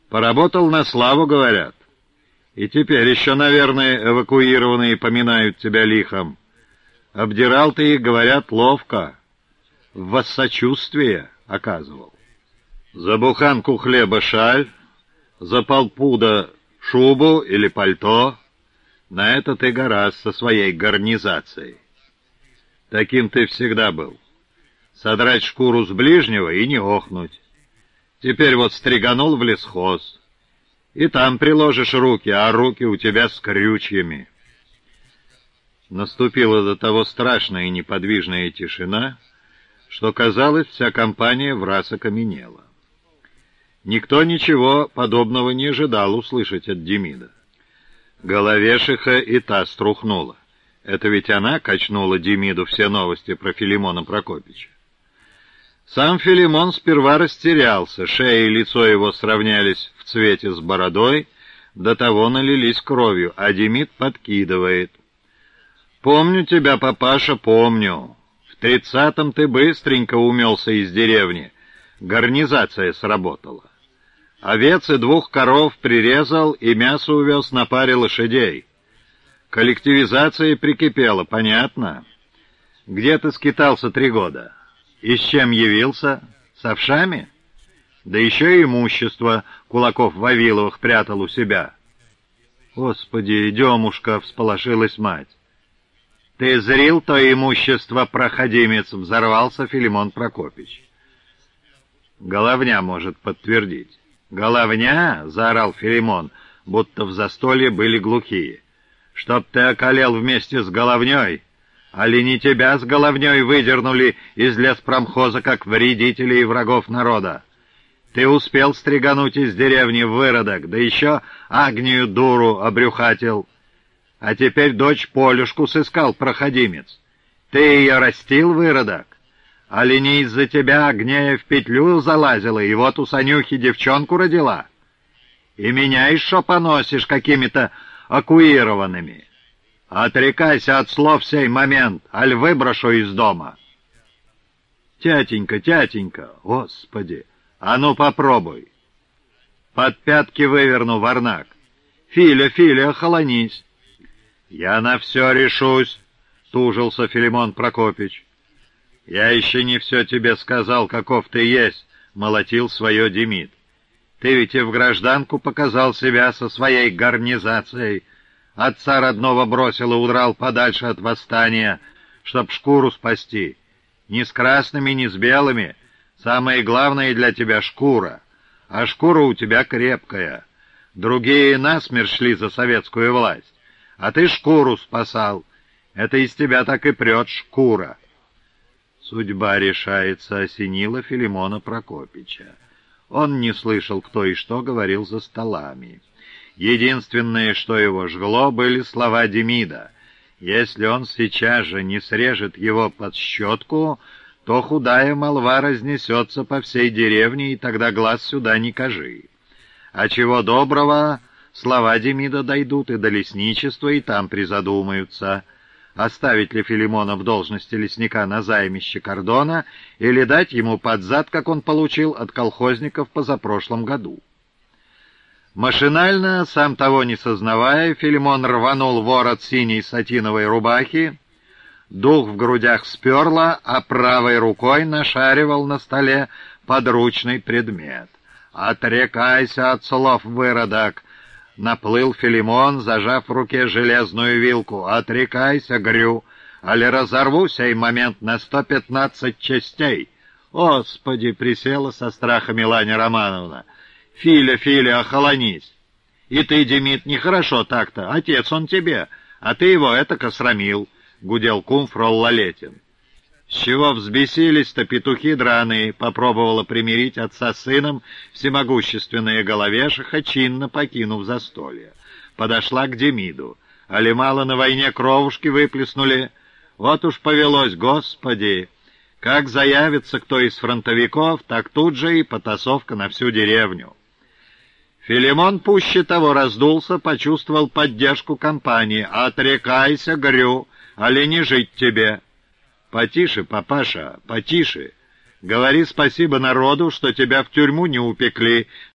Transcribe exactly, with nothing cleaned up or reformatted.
Поработал на славу, говорят. И теперь еще, наверное, эвакуированные поминают тебя лихом. Обдирал ты их, говорят, ловко. В воссочувствие оказывал. За буханку хлеба шаль, за полпуда шубу или пальто. На это ты гораздо со своей гарнизацией. Таким ты всегда был. Содрать шкуру с ближнего и не охнуть. Теперь вот стриганул в лесхоз. И там приложишь руки, а руки у тебя с крючьями. Наступила до того страшная и неподвижная тишина, что, казалось, вся компания враз окаменела. Никто ничего подобного не ожидал услышать от Демида. Головешиха и та струхнула. Это ведь она качнула Демиду все новости про Филимона Прокопича. Сам Филимон сперва растерялся, шея и лицо его сравнялись в цвете с бородой, до того налились кровью, а Демид подкидывает. «Помню тебя, папаша, помню. В тридцатом ты быстренько умелся из деревни. Гарнизация сработала. Овец и двух коров прирезал и мясо увез на паре лошадей. Коллективизация прикипела, понятно? Где ты скитался три года? И с чем явился? С овшами? Да еще и имущество кулаков Вавиловых прятал у себя». «Господи, Демушка!» — всполошилась мать. «Ты зрил то имущество, проходимец!» — взорвался Филимон Прокопич. «Головня может подтвердить». «Головня!» — заорал Филимон, будто в застолье были глухие. «Чтоб ты околел вместе с головней! Али не тебя с головней выдернули из леспромхоза, как вредителей и врагов народа? Ты успел стригануть из деревни в выродок, да еще Агнию дуру обрюхатил. А теперь дочь Полюшку сыскал проходимец. Ты ее растил, выродок? Али не из-за тебя Агнея в петлю залазила, и вот у Санюхи девчонку родила? И меня еще поносишь какими-то окуированными. Отрекайся от слов сей момент, аль выброшу из дома». «Тятенька, тятенька, Господи, а ну попробуй. Под пятки выверну, варнак. Филя, Филя, охолонись». «Я на все решусь», — тужился Филимон Прокопич. «Я еще не все тебе сказал, каков ты есть», — молотил свое Демид. «Ты ведь и в гражданку показал себя со своей гарнизацией. Отца родного бросил и удрал подальше от восстания, чтоб шкуру спасти. Ни с красными, ни с белыми. Самое главное для тебя — шкура. А шкура у тебя крепкая. Другие насмерть шли за советскую власть, а ты шкуру спасал. Это из тебя так и прет шкура». Судьба решается, осенила Филимона Прокопича. Он не слышал, кто и что говорил за столами. Единственное, что его жгло, были слова Демида. Если он сейчас же не срежет его под щетку, то худая молва разнесется по всей деревне, и тогда глаз сюда не кажи. А чего доброго, слова Демида дойдут и до лесничества, и там призадумаются, оставить ли Филимона в должности лесника на займище кордона или дать ему под зад, как он получил от колхозников позапрошлом году. Машинально, сам того не сознавая, Филимон рванул ворот синей сатиновой рубахи, дух в грудях сперло, а правой рукой нашаривал на столе подручный предмет. «Отрекайся от слов, выродок!» — наплыл Филимон, зажав в руке железную вилку. «Отрекайся, грю, али разорву сей момент на сто пятнадцать частей!» «Господи!» — присела со страха Миланя Романовна. «Филя, Филя, охолонись! И ты, Демид, нехорошо так-то, отец он тебе, а ты его этако срамил!» — гудел кум фрол Лалетин. «С чего взбесились-то петухи драные?» — попробовала примирить отца с сыном всемогущественная головешиха, чинно покинув застолье. Подошла к Демиду. «Али мало на войне кровушки выплеснули? Вот уж повелось, Господи! Как заявится кто из фронтовиков, так тут же и потасовка на всю деревню». Филимон пуще того раздулся, почувствовал поддержку компании. «Отрекайся, грю, али не жить тебе!» «Потише, папаша, потише. Говори спасибо народу, что тебя в тюрьму не упекли»,